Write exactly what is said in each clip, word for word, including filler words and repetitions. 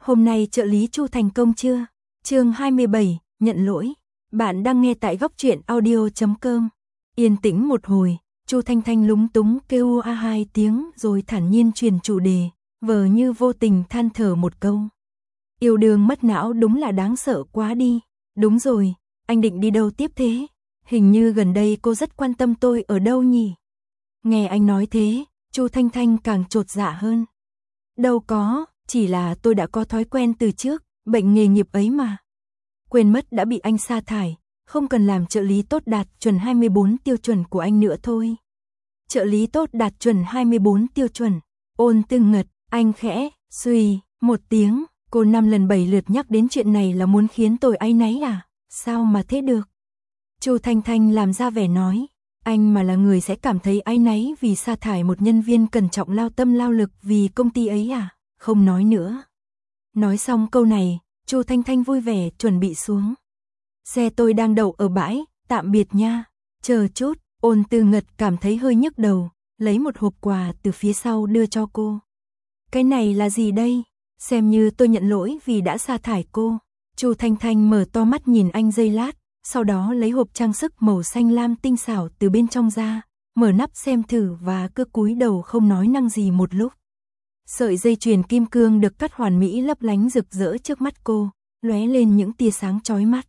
Hôm nay trợ lý Chu thành công chưa? Chương hai mươi bảy, nhận lỗi. Bạn đang nghe tại góc truyện audio chấm com. Yên tĩnh một hồi, Chu Thanh Thanh lúng túng kêu a hai tiếng rồi thản nhiên truyền chủ đề, vờ như vô tình than thở một câu. Yêu đương mất não đúng là đáng sợ quá đi. Đúng rồi, anh định đi đâu tiếp thế? Hình như gần đây cô rất quan tâm tôi ở đâu nhỉ? Nghe anh nói thế, Chu Thanh Thanh càng chột dạ hơn. Đâu có, chỉ là tôi đã có thói quen từ trước, bệnh nghề nghiệp ấy mà. Quên mất đã bị anh sa thải, không cần làm trợ lý tốt đạt chuẩn hai mươi bốn tiêu chuẩn của anh nữa thôi. Trợ lý tốt đạt chuẩn hai mươi bốn tiêu chuẩn, Ôn Tư ngật, anh khẽ, suy, một tiếng, cô năm lần bảy lượt nhắc đến chuyện này là muốn khiến tôi áy náy à, sao mà thế được. Chu Thanh Thanh làm ra vẻ nói, anh mà là người sẽ cảm thấy áy náy vì sa thải một nhân viên cẩn trọng lao tâm lao lực vì công ty ấy à, không nói nữa. Nói xong câu này, Chu Thanh Thanh vui vẻ chuẩn bị xuống. Xe tôi đang đậu ở bãi, tạm biệt nha. Chờ chút, Ôn Tư ngật cảm thấy hơi nhức đầu, lấy một hộp quà từ phía sau đưa cho cô. Cái này là gì đây? Xem như tôi nhận lỗi vì đã sa thải cô. Chu Thanh Thanh mở to mắt nhìn anh giây lát, sau đó lấy hộp trang sức màu xanh lam tinh xảo từ bên trong ra, mở nắp xem thử và cứ cúi đầu không nói năng gì một lúc. Sợi dây chuyền kim cương được cắt hoàn mỹ lấp lánh rực rỡ trước mắt cô, lóe lên những tia sáng chói mắt.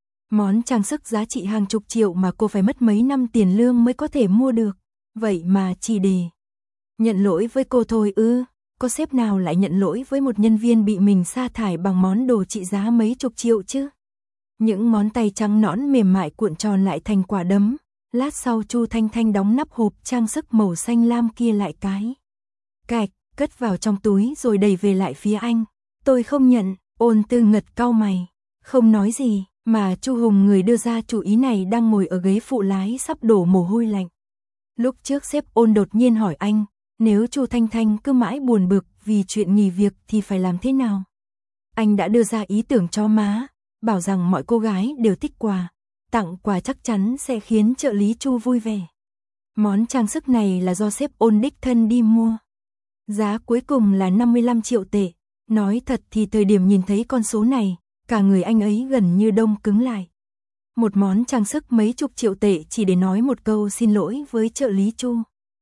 Món trang sức giá trị hàng chục triệu mà cô phải mất mấy năm tiền lương mới có thể mua được, vậy mà chỉ để nhận lỗi với cô thôi ư? Có sếp nào lại nhận lỗi với một nhân viên bị mình sa thải bằng món đồ trị giá mấy chục triệu chứ? Những ngón tay trắng nõn mềm mại cuộn tròn lại thành quả đấm, lát sau Chu Thanh Thanh đóng nắp hộp trang sức màu xanh lam kia lại cái cạch, cất vào trong túi rồi đẩy về lại phía anh. Tôi không nhận. Ôn Tư ngật cau mày, không nói gì, mà Chu Hùng người đưa ra chủ ý này đang ngồi ở ghế phụ lái sắp đổ mồ hôi lạnh. Lúc trước sếp Ôn đột nhiên hỏi anh, nếu Chu Thanh Thanh cứ mãi buồn bực vì chuyện nghỉ việc thì phải làm thế nào? Anh đã đưa ra ý tưởng cho má, bảo rằng mọi cô gái đều thích quà, tặng quà chắc chắn sẽ khiến trợ lý Chu vui vẻ. Món trang sức này là do sếp Ôn đích thân đi mua. Giá cuối cùng là năm mươi lăm triệu tệ. Nói thật thì thời điểm nhìn thấy con số này, cả người anh ấy gần như đông cứng lại. Một món trang sức mấy chục triệu tệ chỉ để nói một câu xin lỗi với trợ lý Chu.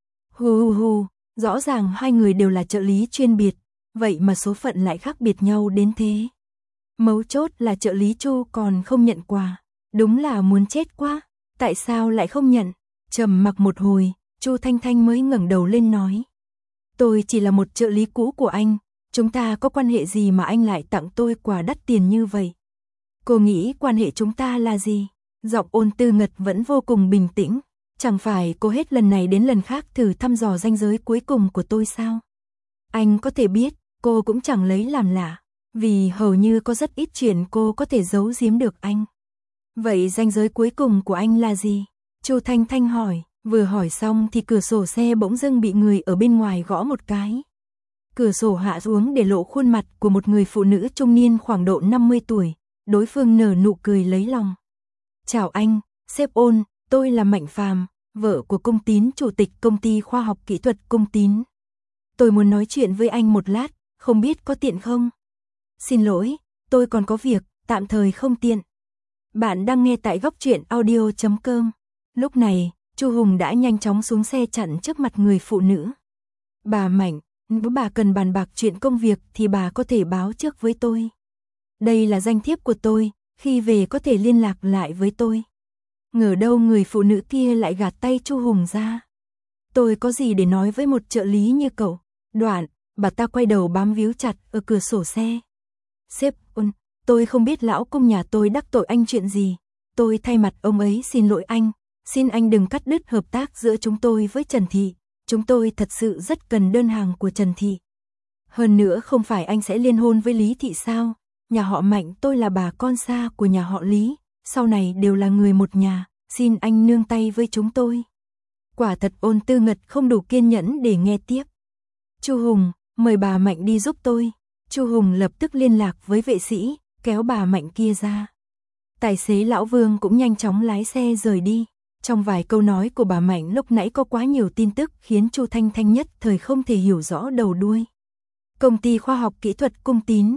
Hù hù hù, rõ ràng hai người đều là trợ lý chuyên biệt, vậy mà số phận lại khác biệt nhau đến thế. Mấu chốt là trợ lý Chu còn không nhận quà, đúng là muốn chết quá, tại sao lại không nhận? Trầm mặc một hồi, Chu Thanh Thanh mới ngẩng đầu lên nói. Tôi chỉ là một trợ lý cũ của anh. Chúng ta có quan hệ gì mà anh lại tặng tôi quà đắt tiền như vậy? Cô nghĩ quan hệ chúng ta là gì? Giọng Ôn Tư ngật vẫn vô cùng bình tĩnh. Chẳng phải cô hết lần này đến lần khác thử thăm dò ranh giới cuối cùng của tôi sao? Anh có thể biết, cô cũng chẳng lấy làm lạ. Vì hầu như có rất ít chuyện cô có thể giấu giếm được anh. Vậy ranh giới cuối cùng của anh là gì? Chu Thanh Thanh hỏi. Vừa hỏi xong thì cửa sổ xe bỗng dưng bị người ở bên ngoài gõ một cái. Cửa sổ hạ xuống để lộ khuôn mặt của một người phụ nữ trung niên khoảng độ năm mươi tuổi, đối phương nở nụ cười lấy lòng. Chào anh, sếp Ôn, tôi là Mạnh Phàm, vợ của Cung Tín, chủ tịch công ty khoa học kỹ thuật Cung Tín. Tôi muốn nói chuyện với anh một lát, không biết có tiện không? Xin lỗi, tôi còn có việc, tạm thời không tiện. Bạn đang nghe tại góc truyện audio chấm com. Lúc này, Chu Hùng đã nhanh chóng xuống xe chặn trước mặt người phụ nữ. Bà Mạnh, nếu bà cần bàn bạc chuyện công việc thì bà có thể báo trước với tôi. Đây là danh thiếp của tôi, khi về có thể liên lạc lại với tôi. Ngờ đâu người phụ nữ kia lại gạt tay Chu Hùng ra. Tôi có gì để nói với một trợ lý như cậu? Đoạn, bà ta quay đầu bám víu chặt ở cửa sổ xe. Sếp Ôn, tôi không biết lão công nhà tôi đắc tội anh chuyện gì. Tôi thay mặt ông ấy xin lỗi anh. Xin anh đừng cắt đứt hợp tác giữa chúng tôi với Trần Thị. Chúng tôi thật sự rất cần đơn hàng của Trần Thị. Hơn nữa không phải anh sẽ liên hôn với Lý Thị sao? Nhà họ Mạnh tôi là bà con xa của nhà họ Lý, sau này đều là người một nhà, xin anh nương tay với chúng tôi. Quả thật Ôn Tư ngật không đủ kiên nhẫn để nghe tiếp. Chu Hùng, mời bà Mạnh đi giúp tôi. Chu Hùng lập tức liên lạc với vệ sĩ, kéo bà Mạnh kia ra. Tài xế lão Vương cũng nhanh chóng lái xe rời đi. Trong vài câu nói của bà Mạnh lúc nãy có quá nhiều tin tức khiến Chu Thanh Thanh nhất thời không thể hiểu rõ đầu đuôi. Công ty khoa học kỹ thuật Cung Tín,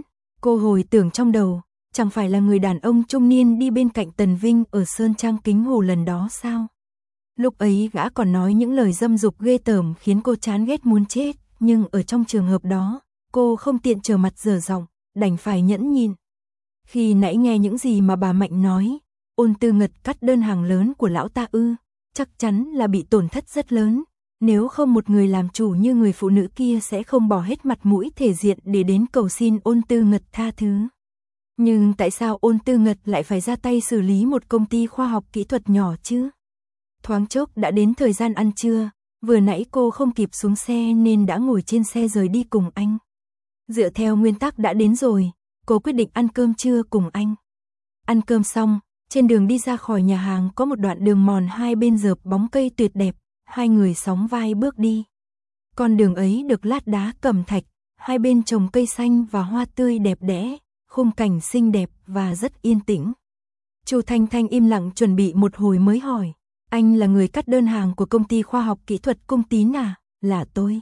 Cô hồi tưởng trong đầu, chẳng phải là người đàn ông trung niên đi bên cạnh Tần Vinh ở Sơn Trang Kính Hồ lần đó sao? Lúc ấy gã còn nói những lời dâm dục ghê tởm khiến cô chán ghét muốn chết, nhưng ở trong trường hợp đó, cô không tiện trở mặt dở giọng, đành phải nhẫn nhịn. Khi nãy nghe những gì mà bà Mạnh nói, Ôn Tư Ngật cắt đơn hàng lớn của lão ta ư, chắc chắn là bị tổn thất rất lớn. Nếu không một người làm chủ như người phụ nữ kia sẽ không bỏ hết mặt mũi thể diện để đến cầu xin Ôn Tư Ngật tha thứ. Nhưng tại sao Ôn Tư Ngật lại phải ra tay xử lý một công ty khoa học kỹ thuật nhỏ chứ? Thoáng chốc đã đến thời gian ăn trưa, vừa nãy cô không kịp xuống xe nên đã ngồi trên xe rời đi cùng anh. Dựa theo nguyên tắc đã đến rồi, cô quyết định ăn cơm trưa cùng anh. Ăn cơm xong, trên đường đi ra khỏi nhà hàng có một đoạn đường mòn hai bên rợp bóng cây tuyệt đẹp, hai người sóng vai bước đi. Con đường ấy được lát đá cẩm thạch, hai bên trồng cây xanh và hoa tươi đẹp đẽ, khung cảnh xinh đẹp và rất yên tĩnh. Chu Thanh Thanh im lặng chuẩn bị một hồi mới hỏi, anh là người cắt đơn hàng của công ty khoa học kỹ thuật Cung Tín à? Là tôi.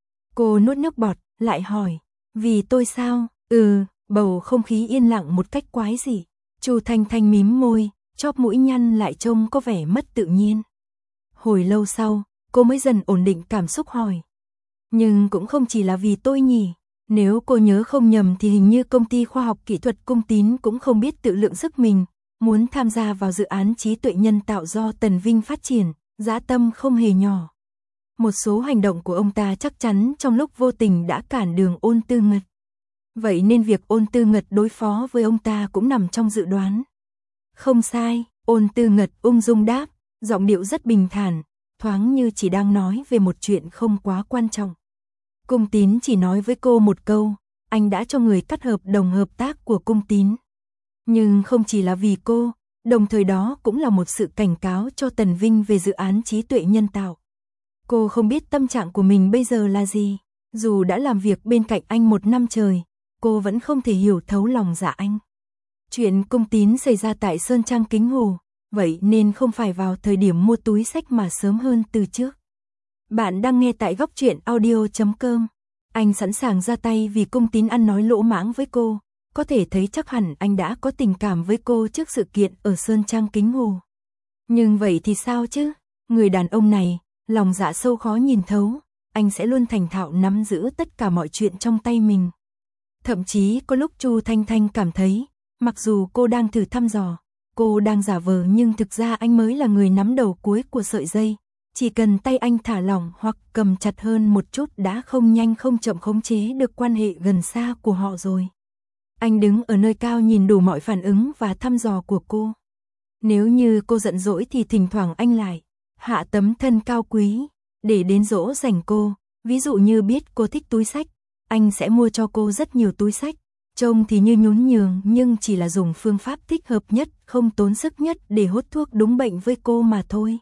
Cô nuốt nước bọt, lại hỏi, vì tôi sao? Ừ, bầu không khí yên lặng một cách quái dị. Chu Thanh Thanh mím môi, chóp mũi nhăn lại trông có vẻ mất tự nhiên. Hồi lâu sau, cô mới dần ổn định cảm xúc hỏi. Nhưng cũng không chỉ là vì tôi nhỉ. Nếu cô nhớ không nhầm thì hình như công ty khoa học kỹ thuật Cung Tín cũng không biết tự lượng sức mình, muốn tham gia vào dự án trí tuệ nhân tạo do Tần Vinh phát triển, dã tâm không hề nhỏ. Một số hành động của ông ta chắc chắn trong lúc vô tình đã cản đường Ôn Tư Ngật. Vậy nên việc Ôn Tư Ngật đối phó với ông ta cũng nằm trong dự đoán. Không sai, Ôn Tư Ngật ung dung đáp, giọng điệu rất bình thản, thoáng như chỉ đang nói về một chuyện không quá quan trọng. Cung Tín chỉ nói với cô một câu, anh đã cho người cắt hợp đồng hợp tác của Cung Tín. Nhưng không chỉ là vì cô, đồng thời đó cũng là một sự cảnh cáo cho Tần Vinh về dự án trí tuệ nhân tạo. Cô không biết tâm trạng của mình bây giờ là gì, dù đã làm việc bên cạnh anh một năm trời, cô vẫn không thể hiểu thấu lòng dạ anh. Chuyện Cung Tín xảy ra tại Sơn Trang Kính Hồ, vậy nên không phải vào thời điểm mua túi xách mà sớm hơn từ trước. Bạn đang nghe tại góc truyện audio chấm com. Anh sẵn sàng ra tay vì Cung Tín ăn nói lỗ mãng với cô, có thể thấy chắc hẳn anh đã có tình cảm với cô trước sự kiện ở Sơn Trang Kính Hồ. Nhưng vậy thì sao chứ? Người đàn ông này, lòng dạ sâu khó nhìn thấu, anh sẽ luôn thành thạo nắm giữ tất cả mọi chuyện trong tay mình. Thậm chí có lúc Chu Thanh Thanh cảm thấy, mặc dù cô đang thử thăm dò, cô đang giả vờ nhưng thực ra anh mới là người nắm đầu cuối của sợi dây. Chỉ cần tay anh thả lỏng hoặc cầm chặt hơn một chút đã không nhanh không chậm khống chế được quan hệ gần xa của họ rồi. Anh đứng ở nơi cao nhìn đủ mọi phản ứng và thăm dò của cô. Nếu như cô giận dỗi thì thỉnh thoảng anh lại hạ tấm thân cao quý để đến dỗ dành cô. Ví dụ như biết cô thích túi xách, anh sẽ mua cho cô rất nhiều túi xách. Trông thì như nhún nhường nhưng chỉ là dùng phương pháp thích hợp nhất, không tốn sức nhất để hốt thuốc đúng bệnh với cô mà thôi.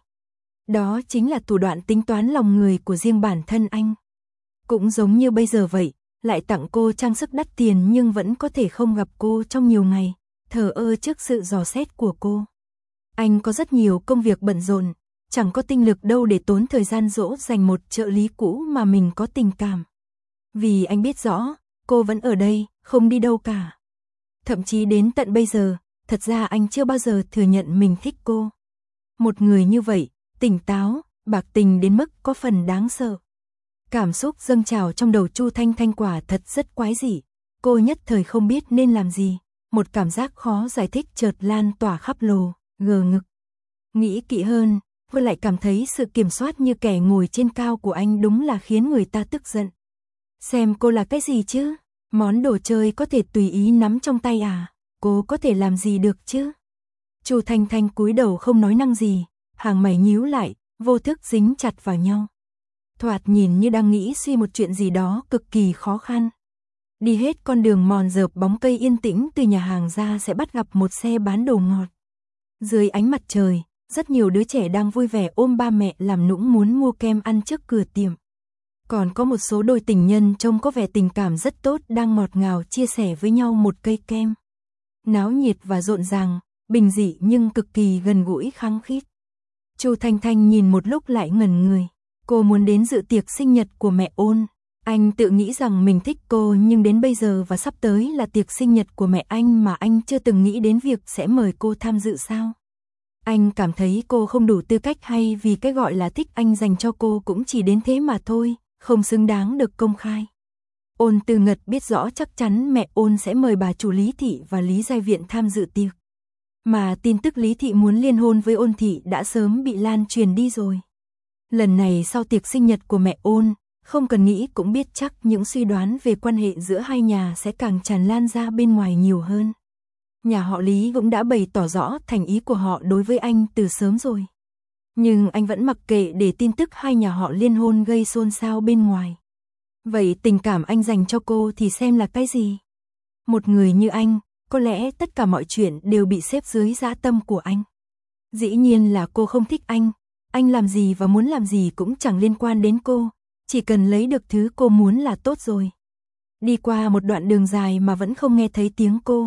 Đó chính là thủ đoạn tính toán lòng người của riêng bản thân anh. Cũng giống như bây giờ vậy, lại tặng cô trang sức đắt tiền nhưng vẫn có thể không gặp cô trong nhiều ngày, thờ ơ trước sự dò xét của cô. Anh có rất nhiều công việc bận rộn, chẳng có tinh lực đâu để tốn thời gian dỗ dành một trợ lý cũ mà mình có tình cảm. Vì anh biết rõ, cô vẫn ở đây, không đi đâu cả. Thậm chí đến tận bây giờ, thật ra anh chưa bao giờ thừa nhận mình thích cô. Một người như vậy, tỉnh táo, bạc tình đến mức có phần đáng sợ. Cảm xúc dâng trào trong đầu Chu Thanh Thanh quả thật rất quái dị. Cô nhất thời không biết nên làm gì. Một cảm giác khó giải thích chợt lan tỏa khắp lồ, gờ ngực. Nghĩ kỹ hơn, cô lại cảm thấy sự kiểm soát như kẻ ngồi trên cao của anh đúng là khiến người ta tức giận. Xem cô là cái gì chứ? Món đồ chơi có thể tùy ý nắm trong tay à? Cô có thể làm gì được chứ? Chu Thanh Thanh cúi đầu không nói năng gì, hàng mày nhíu lại, vô thức dính chặt vào nhau. Thoạt nhìn như đang nghĩ suy một chuyện gì đó cực kỳ khó khăn. Đi hết con đường mòn rợp bóng cây yên tĩnh từ nhà hàng ra sẽ bắt gặp một xe bán đồ ngọt. Dưới ánh mặt trời, rất nhiều đứa trẻ đang vui vẻ ôm ba mẹ làm nũng muốn mua kem ăn trước cửa tiệm. Còn có một số đôi tình nhân trông có vẻ tình cảm rất tốt đang ngọt ngào chia sẻ với nhau một cây kem. Náo nhiệt và rộn ràng, bình dị nhưng cực kỳ gần gũi khăng khít. Chu Thanh Thanh nhìn một lúc lại ngẩn người. Cô muốn đến dự tiệc sinh nhật của mẹ Ôn. Anh tự nghĩ rằng mình thích cô nhưng đến bây giờ và sắp tới là tiệc sinh nhật của mẹ anh mà anh chưa từng nghĩ đến việc sẽ mời cô tham dự sao? Anh cảm thấy cô không đủ tư cách hay vì cái gọi là thích anh dành cho cô cũng chỉ đến thế mà thôi, không xứng đáng được công khai. Ôn Tư Ngật biết rõ chắc chắn mẹ Ôn sẽ mời bà chủ Lý Thị và Lý Giai Viện tham dự tiệc. Mà tin tức Lý Thị muốn liên hôn với Ôn Thị đã sớm bị lan truyền đi rồi. Lần này sau tiệc sinh nhật của mẹ Ôn, không cần nghĩ cũng biết chắc những suy đoán về quan hệ giữa hai nhà sẽ càng tràn lan ra bên ngoài nhiều hơn. Nhà họ Lý cũng đã bày tỏ rõ thành ý của họ đối với anh từ sớm rồi. Nhưng anh vẫn mặc kệ để tin tức hai nhà họ liên hôn gây xôn xao bên ngoài. Vậy tình cảm anh dành cho cô thì xem là cái gì? Một người như anh, có lẽ tất cả mọi chuyện đều bị xếp dưới dã tâm của anh. Dĩ nhiên là cô không thích anh, anh làm gì và muốn làm gì cũng chẳng liên quan đến cô, chỉ cần lấy được thứ cô muốn là tốt rồi. Đi qua một đoạn đường dài mà vẫn không nghe thấy tiếng cô.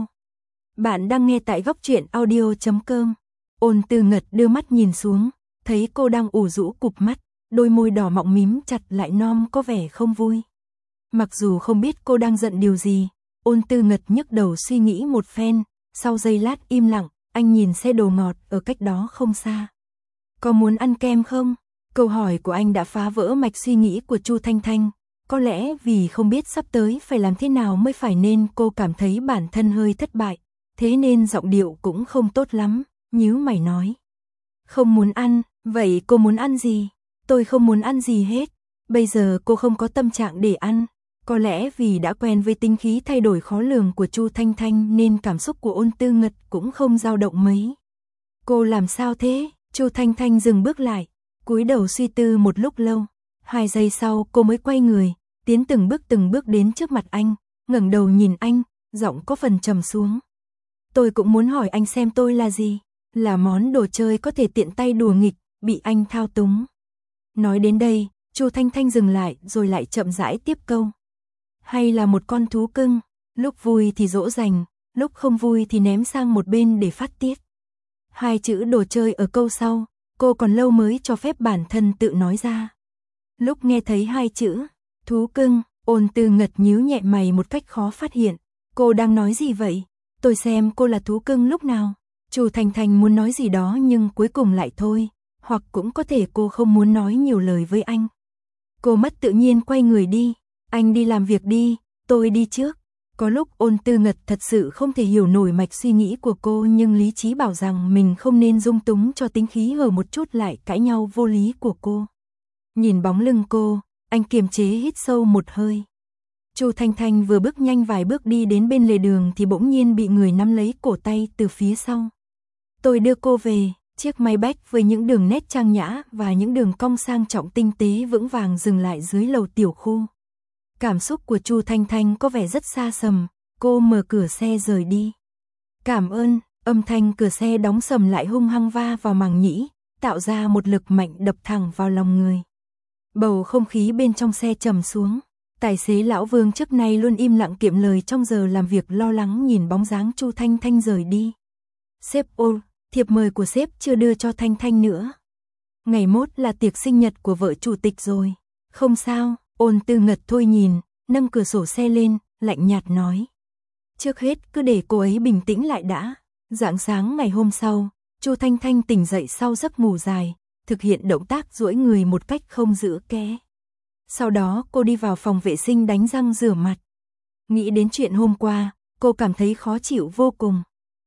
Bạn đang nghe tại góc truyện audio chấm com. Ôn Tư Ngật đưa mắt nhìn xuống, thấy cô đang ủ rũ cụp mắt, đôi môi đỏ mọng mím chặt lại non có vẻ không vui. Mặc dù không biết cô đang giận điều gì, Ôn Tư Ngật nhức đầu suy nghĩ một phen, sau giây lát im lặng, anh nhìn xe đồ ngọt ở cách đó không xa. Có muốn ăn kem không? Câu hỏi của anh đã phá vỡ mạch suy nghĩ của Chu Thanh Thanh. Có lẽ vì không biết sắp tới phải làm thế nào mới phải nên cô cảm thấy bản thân hơi thất bại, thế nên giọng điệu cũng không tốt lắm, nhíu mày nói. Không muốn ăn, vậy cô muốn ăn gì? Tôi không muốn ăn gì hết, bây giờ cô không có tâm trạng để ăn. Có lẽ vì đã quen với tính khí thay đổi khó lường của Chu Thanh Thanh nên cảm xúc của Ôn Tư Ngật cũng không dao động mấy. Cô làm sao thế? Chu Thanh Thanh dừng bước lại, cúi đầu suy tư một lúc lâu. Hai giây sau cô mới quay người, tiến từng bước từng bước đến trước mặt anh, ngẩng đầu nhìn anh, giọng có phần trầm xuống. Tôi cũng muốn hỏi anh xem tôi là gì? Là món đồ chơi có thể tiện tay đùa nghịch, bị anh thao túng. Nói đến đây, Chu Thanh Thanh dừng lại rồi lại chậm rãi tiếp câu. Hay là một con thú cưng, lúc vui thì dỗ dành, lúc không vui thì ném sang một bên để phát tiết. Hai chữ đồ chơi ở câu sau, cô còn lâu mới cho phép bản thân tự nói ra. Lúc nghe thấy hai chữ, thú cưng, Ôn Tư Ngật nhíu nhẹ mày một cách khó phát hiện. Cô đang nói gì vậy? Tôi xem cô là thú cưng lúc nào? Chu Thanh Thanh muốn nói gì đó nhưng cuối cùng lại thôi, hoặc cũng có thể cô không muốn nói nhiều lời với anh. Cô mất tự nhiên quay người đi, anh đi làm việc đi, tôi đi trước. Có lúc Ôn Tư Ngật thật sự không thể hiểu nổi mạch suy nghĩ của cô nhưng lý trí bảo rằng mình không nên dung túng cho tính khí hở một chút lại cãi nhau vô lý của cô. Nhìn bóng lưng cô, anh kiềm chế hít sâu một hơi. Chu Thanh Thanh vừa bước nhanh vài bước đi đến bên lề đường thì bỗng nhiên bị người nắm lấy cổ tay từ phía sau. Tôi đưa cô về, chiếc Maybach với những đường nét trang nhã và những đường cong sang trọng tinh tế vững vàng dừng lại dưới lầu tiểu khu. Cảm xúc của Chu Thanh Thanh có vẻ rất xa xầm, cô mở cửa xe rời đi. Cảm ơn, âm thanh cửa xe đóng sầm lại hung hăng va vào màng nhĩ, tạo ra một lực mạnh đập thẳng vào lòng người. Bầu không khí bên trong xe trầm xuống. Tài xế lão Vương trước nay luôn im lặng kiệm lời trong giờ làm việc lo lắng nhìn bóng dáng Chu Thanh Thanh rời đi. Sếp ô, thiệp mời của sếp chưa đưa cho Thanh Thanh nữa. Ngày mốt là tiệc sinh nhật của vợ chủ tịch rồi. Không sao, Ôn Tư Ngật thôi nhìn, nâng cửa sổ xe lên, lạnh nhạt nói. Trước hết cứ để cô ấy bình tĩnh lại đã. Rạng sáng ngày hôm sau, Chu Thanh Thanh tỉnh dậy sau giấc ngủ dài, thực hiện động tác duỗi người một cách không giữ kẽ. Sau đó cô đi vào phòng vệ sinh đánh răng rửa mặt. Nghĩ đến chuyện hôm qua, cô cảm thấy khó chịu vô cùng.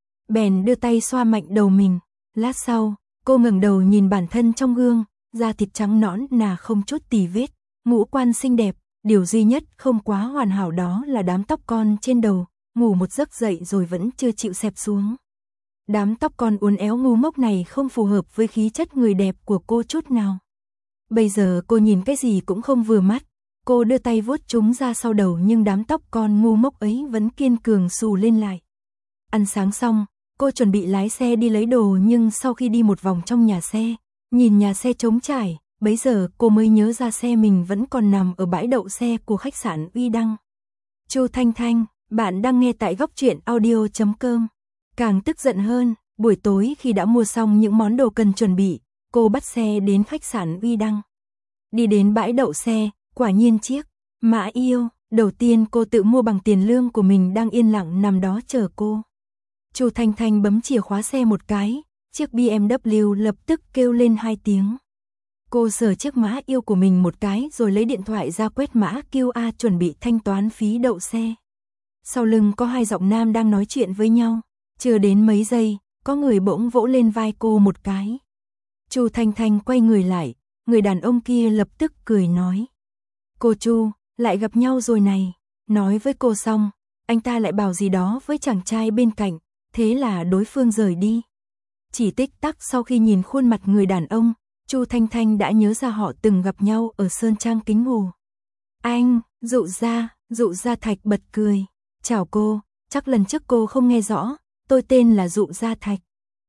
Bèn đưa tay xoa mạnh đầu mình. Lát sau, cô ngẩng đầu nhìn bản thân trong gương, da thịt trắng nõn nà không chút tì vết, ngũ quan xinh đẹp, điều duy nhất không quá hoàn hảo đó là đám tóc con trên đầu, ngủ một giấc dậy rồi vẫn chưa chịu xẹp xuống. Đám tóc con uốn éo ngu mốc này không phù hợp với khí chất người đẹp của cô chút nào. Bây giờ cô nhìn cái gì cũng không vừa mắt, cô đưa tay vuốt chúng ra sau đầu nhưng đám tóc con ngu mốc ấy vẫn kiên cường xù lên lại. Ăn sáng xong, cô chuẩn bị lái xe đi lấy đồ nhưng sau khi đi một vòng trong nhà xe, nhìn nhà xe trống trải, bấy giờ cô mới nhớ ra xe mình vẫn còn nằm ở bãi đậu xe của khách sạn Uy Đăng. Chu Thanh Thanh, bạn đang nghe tại góc truyện audio chấm com. Càng tức giận hơn, buổi tối khi đã mua xong những món đồ cần chuẩn bị, cô bắt xe đến khách sạn Uy Đăng. Đi đến bãi đậu xe, quả nhiên chiếc Mã yêu, đầu tiên cô tự mua bằng tiền lương của mình đang yên lặng nằm đó chờ cô. Chu Thanh Thanh bấm chìa khóa xe một cái, chiếc bê em vê lập tức kêu lên hai tiếng. Cô sờ chiếc mã yêu của mình một cái rồi lấy điện thoại ra quét mã quy rờ chuẩn bị thanh toán phí đậu xe. Sau lưng có hai giọng nam đang nói chuyện với nhau, chưa đến mấy giây, có người bỗng vỗ lên vai cô một cái. Chu Thanh Thanh quay người lại, người đàn ông kia lập tức cười nói. Cô Chu, lại gặp nhau rồi này. Nói với cô xong, anh ta lại bảo gì đó với chàng trai bên cạnh, thế là đối phương rời đi. Chỉ tích tắc sau khi nhìn khuôn mặt người đàn ông, Chu Thanh Thanh đã nhớ ra họ từng gặp nhau ở Sơn Trang Kính Hồ. Anh, Dụ Gia, Dụ Gia Thạch bật cười. Chào cô, chắc lần trước cô không nghe rõ, tôi tên là Dụ Gia Thạch.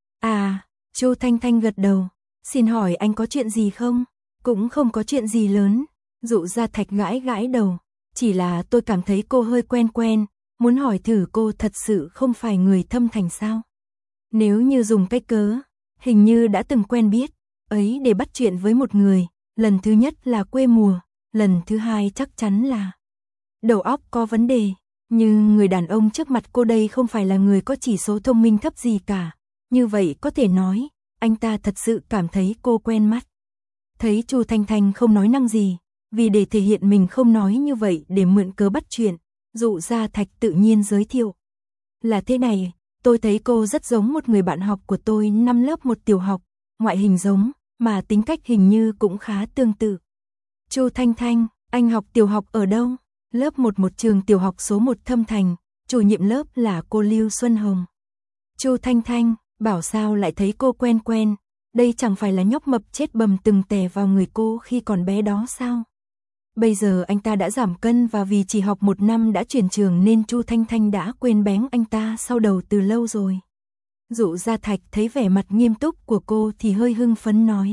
À, Chu Thanh Thanh gật đầu. Xin hỏi anh có chuyện gì không? Cũng không có chuyện gì lớn. Dụ Gia Thạch gãi gãi đầu. Chỉ là tôi cảm thấy cô hơi quen quen, muốn hỏi thử cô thật sự không phải người Thâm Thành sao? Nếu như dùng cái cớ, hình như đã từng quen biết, ấy để bắt chuyện với một người, lần thứ nhất là quê mùa, lần thứ hai chắc chắn là đầu óc có vấn đề. Nhưng người đàn ông trước mặt cô đây không phải là người có chỉ số thông minh thấp gì cả. Như vậy có thể nói, anh ta thật sự cảm thấy cô quen mắt. Thấy Chu Thanh Thanh không nói năng gì, vì để thể hiện mình không nói như vậy để mượn cớ bắt chuyện, Dụ Gia Thạch tự nhiên giới thiệu. Là thế này, tôi thấy cô rất giống một người bạn học của tôi năm lớp một tiểu học, ngoại hình giống, mà tính cách hình như cũng khá tương tự. Chu Thanh Thanh, anh học tiểu học ở đâu? Lớp một một trường tiểu học số một Thâm Thành, chủ nhiệm lớp là cô Lưu Xuân Hồng. Chu Thanh Thanh, bảo sao lại thấy cô quen quen, đây chẳng phải là nhóc mập chết bầm từng tè vào người cô khi còn bé đó sao? Bây giờ anh ta đã giảm cân và vì chỉ học một năm đã chuyển trường nên Chu Thanh Thanh đã quên bén anh ta sau đầu từ lâu rồi. Dụ Gia Thạch thấy vẻ mặt nghiêm túc của cô thì hơi hưng phấn nói.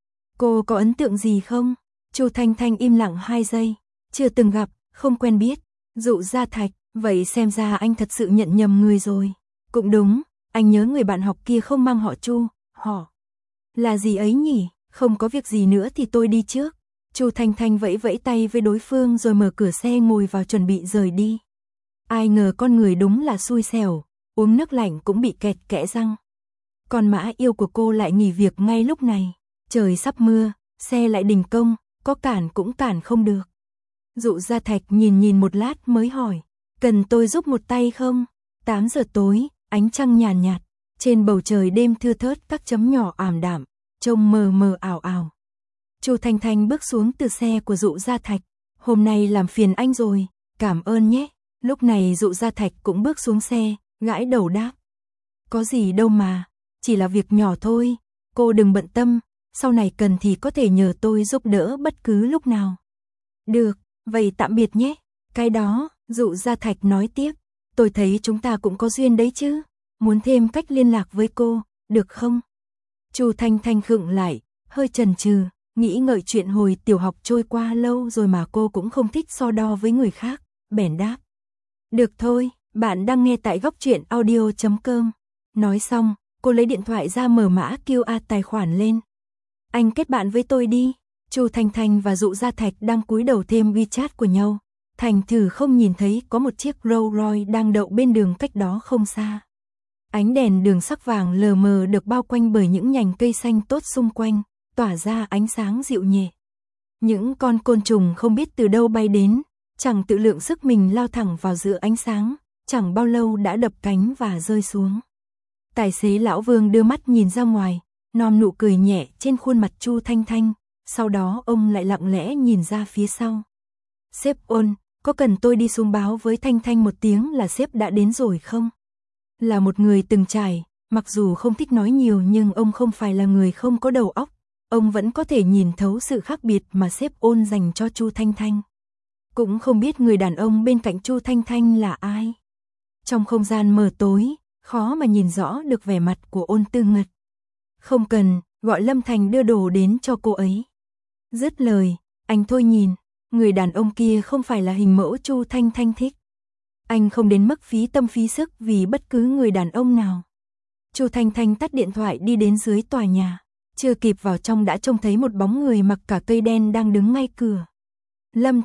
Cô có ấn tượng gì không? Chu Thanh Thanh im lặng hai giây. Chưa từng gặp, không quen biết. Dụ Gia Thạch, vậy xem ra anh thật sự nhận nhầm người rồi. Cũng đúng, anh nhớ người bạn học kia không mang họ Chu, họ là gì ấy nhỉ? Không có việc gì nữa thì tôi đi trước. Chu Thanh Thanh vẫy vẫy tay với đối phương rồi mở cửa xe ngồi vào chuẩn bị rời đi. Ai ngờ con người đúng là xui xẻo, uống nước lạnh cũng bị kẹt kẽ răng. Còn mã yêu của cô lại nghỉ việc ngay lúc này. Trời sắp mưa, xe lại đình công, có cản cũng cản không được. Dụ Gia Thạch nhìn nhìn một lát mới hỏi, cần tôi giúp một tay không? tám giờ tối, ánh trăng nhàn nhạt, trên bầu trời đêm thưa thớt các chấm nhỏ ảm đạm, trông mờ mờ ảo ảo. Chu Thanh Thanh bước xuống từ xe của Dụ Gia Thạch, hôm nay làm phiền anh rồi, cảm ơn nhé. Lúc này Dụ Gia Thạch cũng bước xuống xe, gãi đầu đáp. Có gì đâu mà, chỉ là việc nhỏ thôi, cô đừng bận tâm, sau này cần thì có thể nhờ tôi giúp đỡ bất cứ lúc nào. Được, vậy tạm biệt nhé. Cái đó, Dụ Gia Thạch nói tiếp, tôi thấy chúng ta cũng có duyên đấy chứ, muốn thêm cách liên lạc với cô, được không? Chu Thanh Thanh khựng lại, hơi chần chừ, nghĩ ngợi chuyện hồi tiểu học trôi qua lâu rồi mà cô cũng không thích so đo với người khác, bèn đáp. Được thôi, bạn đang nghe tại góc truyện audio chấm com. Nói xong, cô lấy điện thoại ra mở mã quy rờ tài khoản lên. Anh kết bạn với tôi đi. Chu Thanh Thanh và Dụ Gia Thạch đang cúi đầu thêm WeChat của nhau. Thành thử không nhìn thấy có một chiếc Rolls Royce đang đậu bên đường cách đó không xa. Ánh đèn đường sắc vàng lờ mờ được bao quanh bởi những nhành cây xanh tốt xung quanh, tỏa ra ánh sáng dịu nhẹ. Những con côn trùng không biết từ đâu bay đến, chẳng tự lượng sức mình lao thẳng vào giữa ánh sáng, chẳng bao lâu đã đập cánh và rơi xuống. Tài xế lão Vương đưa mắt nhìn ra ngoài, nòm nụ cười nhẹ trên khuôn mặt Chu Thanh Thanh, sau đó ông lại lặng lẽ nhìn ra phía sau. Sếp Ôn, có cần tôi đi xuống báo với Thanh Thanh một tiếng là sếp đã đến rồi không? Là một người từng trải, mặc dù không thích nói nhiều nhưng ông không phải là người không có đầu óc, ông vẫn có thể nhìn thấu sự khác biệt mà sếp Ôn dành cho Chu Thanh Thanh. Cũng không biết người đàn ông bên cạnh Chu Thanh Thanh là ai. Trong không gian mờ tối, khó mà nhìn rõ được vẻ mặt của Ôn Tư Ngật. Không cần, gọi Lâm Thành đưa đồ đến cho cô ấy. Dứt lời, anh thôi nhìn, người đàn ông kia không phải là hình mẫu Chu Thanh Thanh thích. Anh không đến mức phí tâm phí sức vì bất cứ người đàn ông nào. Chu Thanh Thanh tắt điện thoại đi đến dưới tòa nhà, chưa kịp vào trong đã trông thấy một bóng người mặc cả cây đen đang đứng ngay cửa. Lâm Thành,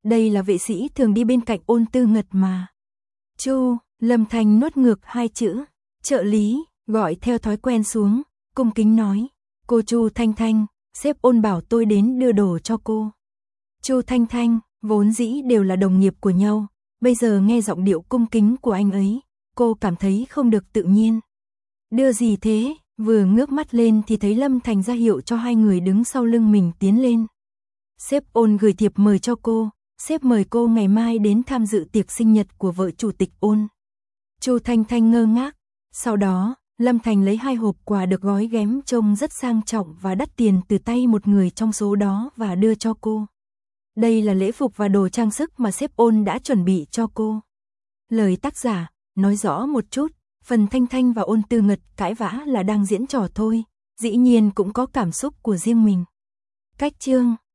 Đây là vệ sĩ thường đi bên cạnh Ôn Tư Ngật mà. Chu, Lâm Thành nuốt ngược hai chữ. Trợ lý, gọi theo thói quen xuống, cung kính nói. Cô Chu Thanh Thanh, sếp Ôn bảo tôi đến đưa đồ cho cô. Chu Thanh Thanh, vốn dĩ đều là đồng nghiệp của nhau, bây giờ nghe giọng điệu cung kính của anh ấy, cô cảm thấy không được tự nhiên. Đưa gì thế? Vừa ngước mắt lên thì thấy Lâm Thành ra hiệu cho hai người đứng sau lưng mình tiến lên. Sếp Ôn gửi thiệp mời cho cô, sếp mời cô ngày mai đến tham dự tiệc sinh nhật của vợ chủ tịch Ôn. Chu Thanh Thanh ngơ ngác, sau đó, Lâm Thành lấy hai hộp quà được gói ghém trông rất sang trọng và đắt tiền từ tay một người trong số đó và đưa cho cô. Đây là lễ phục và đồ trang sức mà sếp Ôn đã chuẩn bị cho cô. Lời tác giả, nói rõ một chút, phần Thanh Thanh và Ôn Tư Ngật cãi vã là đang diễn trò thôi, dĩ nhiên cũng có cảm xúc của riêng mình. Cách chương